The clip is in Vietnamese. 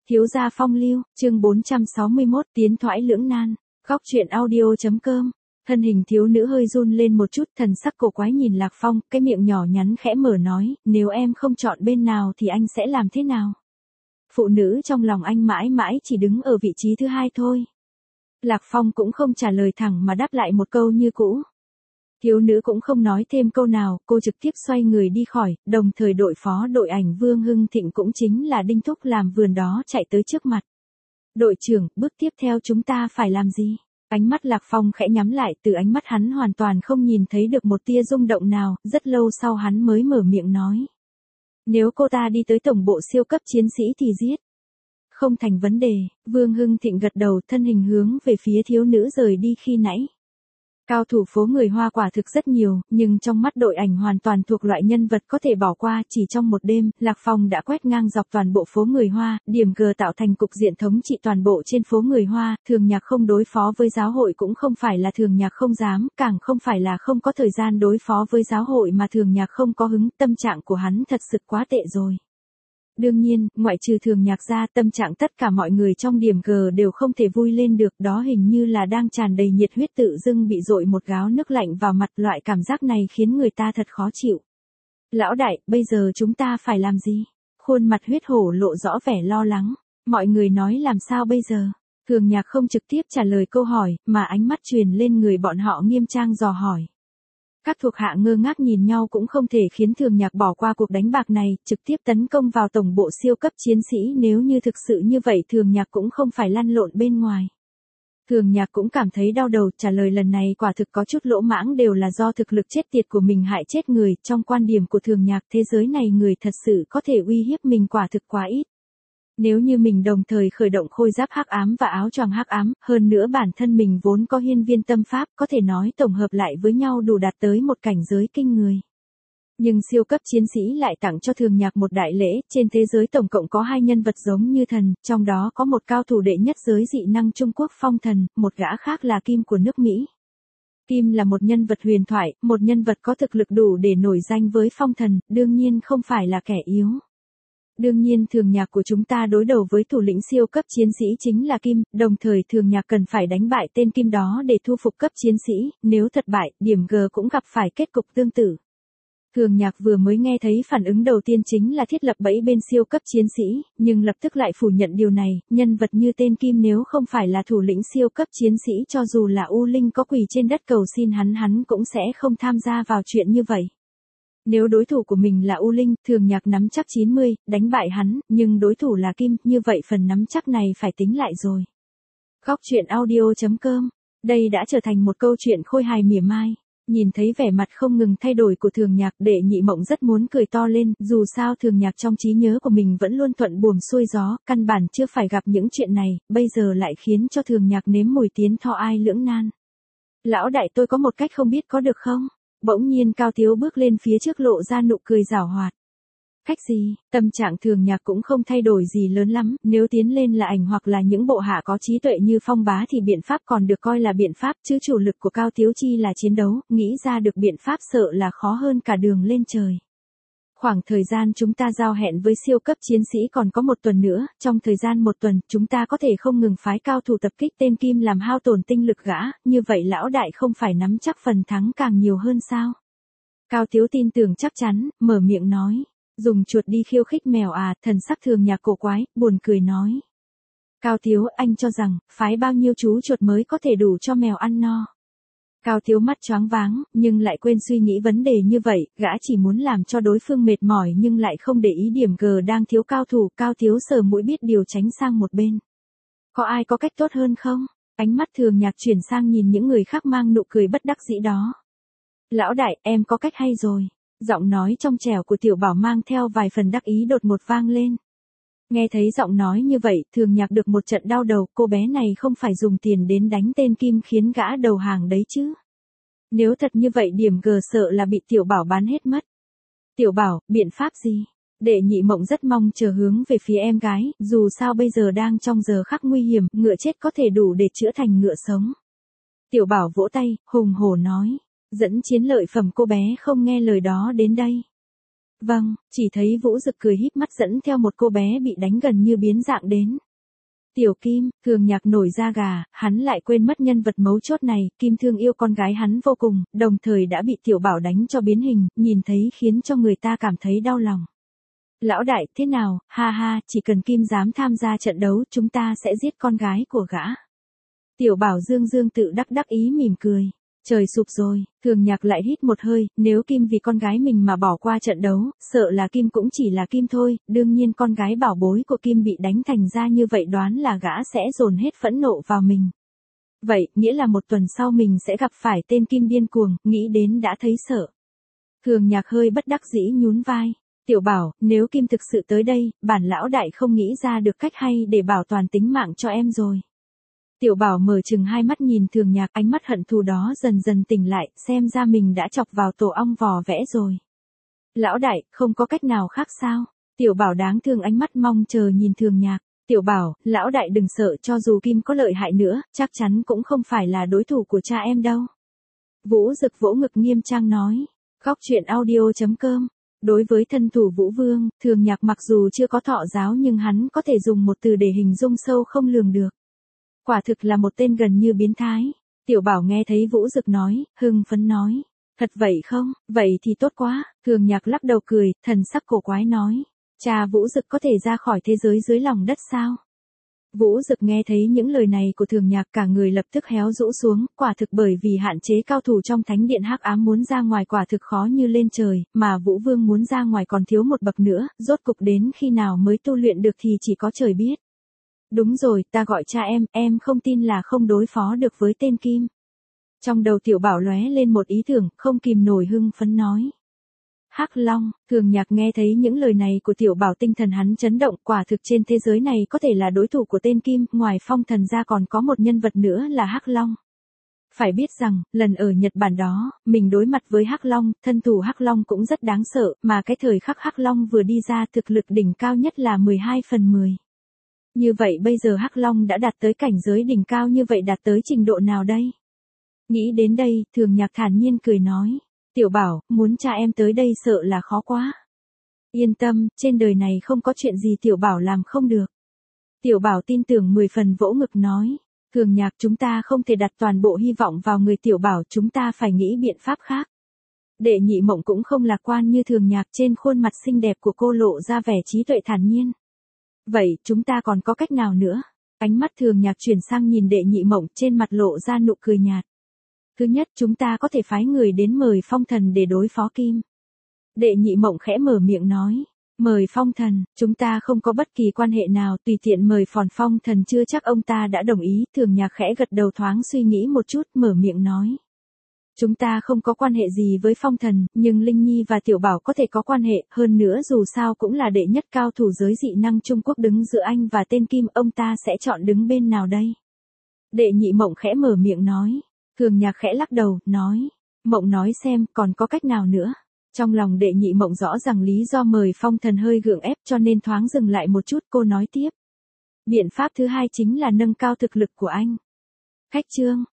Thiếu gia phong lưu, chương 461, tiến thoái lưỡng nan. Góc truyện audio.com. Thân hình thiếu nữ hơi run lên một chút, thần sắc cổ quái nhìn Lạc Phong, cái miệng nhỏ nhắn khẽ mở nói, nếu em không chọn bên nào thì anh sẽ làm thế nào? Phụ nữ trong lòng anh mãi mãi chỉ đứng ở vị trí thứ hai thôi. Lạc Phong cũng không trả lời thẳng mà đáp lại một câu như cũ. Thiếu nữ cũng không nói thêm câu nào, cô trực tiếp xoay người đi khỏi, đồng thời đội phó đội ảnh Vương Hưng Thịnh cũng chính là Đinh Thúc làm vườn đó chạy tới trước mặt. Đội trưởng, bước tiếp theo chúng ta phải làm gì? Ánh mắt Lạc Phong khẽ nhắm lại, từ ánh mắt hắn hoàn toàn không nhìn thấy được một tia rung động nào, rất lâu sau hắn mới mở miệng nói. Nếu cô ta đi tới tổng bộ siêu cấp chiến sĩ thì giết. Không thành vấn đề, Vương Hưng Thịnh gật đầu, thân hình hướng về phía thiếu nữ rời đi khi nãy. Cao thủ phố người Hoa quả thực rất nhiều, nhưng trong mắt đội ảnh hoàn toàn thuộc loại nhân vật có thể bỏ qua. Chỉ trong một đêm, Lạc Phong đã quét ngang dọc toàn bộ phố người Hoa, điểm G tạo thành cục diện thống trị toàn bộ trên phố người Hoa. Thường Nhạc không đối phó với giáo hội cũng không phải là Thường Nhạc không dám, càng không phải là không có thời gian đối phó với giáo hội mà Thường Nhạc không có hứng. Tâm trạng của hắn thật sự quá tệ rồi. Đương nhiên, ngoại trừ Thường Nhạc ra, tâm trạng tất cả mọi người trong điểm G đều không thể vui lên được, đó hình như là đang tràn đầy nhiệt huyết tự dưng bị dội một gáo nước lạnh vào mặt, loại cảm giác này khiến người ta thật khó chịu. Lão đại, bây giờ chúng ta phải làm gì? Khuôn mặt huyết hổ lộ rõ vẻ lo lắng, mọi người nói làm sao bây giờ? Thường Nhạc không trực tiếp trả lời câu hỏi, mà ánh mắt truyền lên người bọn họ nghiêm trang dò hỏi. Các thuộc hạ ngơ ngác nhìn nhau cũng không thể khiến Thường Nhạc bỏ qua cuộc đánh bạc này, trực tiếp tấn công vào tổng bộ siêu cấp chiến sĩ. Nếu như thực sự như vậy Thường Nhạc cũng không phải lăn lộn bên ngoài. Thường Nhạc cũng cảm thấy đau đầu, trả lời lần này quả thực có chút lỗ mãng, đều là do thực lực chết tiệt của mình hại chết người. Trong quan điểm của Thường Nhạc, thế giới này người thật sự có thể uy hiếp mình quả thực quá ít. Nếu như mình đồng thời khởi động khôi giáp hắc ám và áo choàng hắc ám, hơn nữa bản thân mình vốn có hiên viên tâm pháp, có thể nói tổng hợp lại với nhau đủ đạt tới một cảnh giới kinh người. Nhưng siêu cấp chiến sĩ lại tặng cho Thường Nhạc một đại lễ, trên thế giới tổng cộng có 2 nhân vật giống như thần, trong đó có một cao thủ đệ nhất giới dị năng Trung Quốc Phong Thần, một gã khác là Kim của nước Mỹ. Kim là một nhân vật huyền thoại, một nhân vật có thực lực đủ để nổi danh với Phong Thần, đương nhiên không phải là kẻ yếu. Đương nhiên Thường Nhạc của chúng ta đối đầu với thủ lĩnh siêu cấp chiến sĩ chính là Kim, đồng thời Thường Nhạc cần phải đánh bại tên Kim đó để thu phục cấp chiến sĩ, nếu thất bại, điểm G cũng gặp phải kết cục tương tự. Thường Nhạc vừa mới nghe thấy phản ứng đầu tiên chính là thiết lập bẫy bên siêu cấp chiến sĩ, nhưng lập tức lại phủ nhận điều này, nhân vật như tên Kim nếu không phải là thủ lĩnh siêu cấp chiến sĩ, cho dù là U Linh có quỳ trên đất cầu xin hắn cũng sẽ không tham gia vào chuyện như vậy. Nếu đối thủ của mình là U Linh, Thường Nhạc nắm chắc 90, đánh bại hắn, nhưng đối thủ là Kim, như vậy phần nắm chắc này phải tính lại rồi. Góc truyện audio.com. Đây đã trở thành một câu chuyện khôi hài mỉa mai. Nhìn thấy vẻ mặt không ngừng thay đổi của Thường Nhạc, Đệ Nhị Mộng rất muốn cười to lên, dù sao Thường Nhạc trong trí nhớ của mình vẫn luôn thuận buồm xuôi gió, căn bản chưa phải gặp những chuyện này, bây giờ lại khiến cho Thường Nhạc nếm mùi tiến thọ ai lưỡng nan. Lão đại, tôi có một cách không biết có được không? Bỗng nhiên Cao Tiếu bước lên phía trước lộ ra nụ cười giảo hoạt. Cách gì? Tâm trạng Thường Nhạc cũng không thay đổi gì lớn lắm, nếu tiến lên là ảnh hoặc là những bộ hạ có trí tuệ như Phong Bá thì biện pháp còn được coi là biện pháp, chứ chủ lực của Cao Tiếu chi là chiến đấu, nghĩ ra được biện pháp sợ là khó hơn cả đường lên trời. Khoảng thời gian chúng ta giao hẹn với siêu cấp chiến sĩ còn có 1 tuần nữa, trong thời gian 1 tuần, chúng ta có thể không ngừng phái cao thủ tập kích tên Kim làm hao tổn tinh lực gã, như vậy lão đại không phải nắm chắc phần thắng càng nhiều hơn sao? Cao Tiếu tin tưởng chắc chắn, mở miệng nói, dùng chuột đi khiêu khích mèo à, thần sắc Thường Nhạc cổ quái, buồn cười nói. Cao Tiếu, anh cho rằng, phái bao nhiêu chú chuột mới có thể đủ cho mèo ăn no? Cao Tiếu mắt choáng váng, nhưng lại quên suy nghĩ vấn đề như vậy, gã chỉ muốn làm cho đối phương mệt mỏi nhưng lại không để ý điểm G đang thiếu cao thủ. Cao Tiếu sờ mũi biết điều tránh sang một bên. Có ai có cách tốt hơn không? Ánh mắt Thường Nhạc chuyển sang nhìn những người khác mang nụ cười bất đắc dĩ đó. Lão đại, em có cách hay rồi. Giọng nói trong trẻo của Tiểu Bảo mang theo vài phần đắc ý đột ngột vang lên. Nghe thấy giọng nói như vậy, Thường Nhạc được một trận đau đầu, cô bé này không phải dùng tiền đến đánh tên Kim khiến gã đầu hàng đấy chứ. Nếu thật như vậy điểm G sợ là bị Tiểu Bảo bán hết mất. Tiểu Bảo, biện pháp gì? Đệ Nhị Mộng rất mong chờ hướng về phía em gái, dù sao bây giờ đang trong giờ khắc nguy hiểm, ngựa chết có thể đủ để chữa thành ngựa sống. Tiểu Bảo vỗ tay, hùng hổ nói, dẫn chiến lợi phẩm cô bé không nghe lời đó đến đây. Vâng, chỉ thấy Vũ Dực cười híp mắt dẫn theo một cô bé bị đánh gần như biến dạng đến. Tiểu Kim, Thường Nhạc nổi da gà, hắn lại quên mất nhân vật mấu chốt này, Kim thương yêu con gái hắn vô cùng, đồng thời đã bị Tiểu Bảo đánh cho biến hình, nhìn thấy khiến cho người ta cảm thấy đau lòng. Lão đại, thế nào, ha ha, chỉ cần Kim dám tham gia trận đấu, chúng ta sẽ giết con gái của gã. Tiểu Bảo dương dương tự đắc ý mỉm cười. Trời sụp rồi, Thường Nhạc lại hít một hơi, nếu Kim vì con gái mình mà bỏ qua trận đấu, sợ là Kim cũng chỉ là Kim thôi, đương nhiên con gái bảo bối của Kim bị đánh thành ra như vậy đoán là gã sẽ dồn hết phẫn nộ vào mình. Vậy, nghĩa là một tuần sau mình sẽ gặp phải tên Kim điên cuồng, nghĩ đến đã thấy sợ. Thường Nhạc hơi bất đắc dĩ nhún vai. Tiểu Bảo, nếu Kim thực sự tới đây, bản lão đại không nghĩ ra được cách hay để bảo toàn tính mạng cho em rồi. Tiểu Bảo mở chừng hai mắt nhìn Thường Nhạc, ánh mắt hận thù đó dần dần tỉnh lại, xem ra mình đã chọc vào tổ ong vò vẽ rồi. Lão đại, không có cách nào khác sao? Tiểu Bảo đáng thương ánh mắt mong chờ nhìn Thường Nhạc. Tiểu Bảo, lão đại đừng sợ, cho dù Kim có lợi hại nữa, chắc chắn cũng không phải là đối thủ của cha em đâu. Vũ Dực vỗ ngực nghiêm trang nói. Góc truyện audio.com. Đối với thân thủ Vũ Vương, Thường Nhạc mặc dù chưa có thọ giáo nhưng hắn có thể dùng một từ để hình dung sâu không lường được. Quả thực là một tên gần như biến thái. Tiểu Bảo nghe thấy Vũ Dực nói, hưng phấn nói. Thật vậy không? Vậy thì tốt quá. Thường Nhạc lắc đầu cười, thần sắc cổ quái nói. Cha Vũ Dực có thể ra khỏi thế giới dưới lòng đất sao? Vũ Dực nghe thấy những lời này của Thường Nhạc cả người lập tức héo rũ xuống, quả thực bởi vì hạn chế cao thủ trong thánh điện hắc ám muốn ra ngoài quả thực khó như lên trời, mà Vũ Vương muốn ra ngoài còn thiếu một bậc nữa, rốt cục đến khi nào mới tu luyện được thì chỉ có trời biết. Đúng rồi, ta gọi cha em không tin là không đối phó được với tên Kim. Trong đầu Tiểu Bảo lóe lên một ý tưởng, không kìm nổi hưng phấn nói. Hắc Long, Thường Nhạc nghe thấy những lời này của Tiểu Bảo tinh thần hắn chấn động, quả thực trên thế giới này có thể là đối thủ của tên Kim, ngoài Phong Thần ra còn có một nhân vật nữa là Hắc Long. Phải biết rằng, lần ở Nhật Bản đó, mình đối mặt với Hắc Long, thân thủ Hắc Long cũng rất đáng sợ, mà cái thời khắc Hắc Long vừa đi ra thực lực đỉnh cao nhất là 12/10. Như vậy bây giờ Hắc Long đã đạt tới cảnh giới đỉnh cao như vậy đạt tới trình độ nào đây? Nghĩ đến đây, Thường Nhạc thản nhiên cười nói. Tiểu Bảo, muốn cha em tới đây sợ là khó quá. Yên tâm, trên đời này không có chuyện gì Tiểu Bảo làm không được. Tiểu Bảo tin tưởng 10 phần vỗ ngực nói. Thường Nhạc, chúng ta không thể đặt toàn bộ hy vọng vào người Tiểu Bảo, chúng ta phải nghĩ biện pháp khác. Đệ Nhị Mộng cũng không lạc quan như Thường Nhạc, trên khuôn mặt xinh đẹp của cô lộ ra vẻ trí tuệ thản nhiên. Vậy, chúng ta còn có cách nào nữa? Ánh mắt Thường Nhạc chuyển sang nhìn Đệ Nhị Mộng, trên mặt lộ ra nụ cười nhạt. Thứ nhất, chúng ta có thể phái người đến mời Phong Thần để đối phó Kim. Đệ Nhị Mộng khẽ mở miệng nói. Mời Phong Thần, chúng ta không có bất kỳ quan hệ nào, tùy tiện mời Phong Thần chưa chắc ông ta đã đồng ý. Thường Nhạc khẽ gật đầu thoáng suy nghĩ một chút, mở miệng nói. Chúng ta không có quan hệ gì với Phong Thần, nhưng Linh Nhi và Tiểu Bảo có thể có quan hệ, hơn nữa dù sao cũng là đệ nhất cao thủ giới dị năng Trung Quốc đứng giữa anh và tên Kim, ông ta sẽ chọn đứng bên nào đây? Đệ Nhị Mộng khẽ mở miệng nói. Thường Nhạc khẽ lắc đầu, nói. Mộng nói xem, còn có cách nào nữa? Trong lòng Đệ Nhị Mộng rõ ràng lý do mời Phong Thần hơi gượng ép cho nên thoáng dừng lại một chút, cô nói tiếp. Biện pháp thứ hai chính là nâng cao thực lực của anh. Khách trương.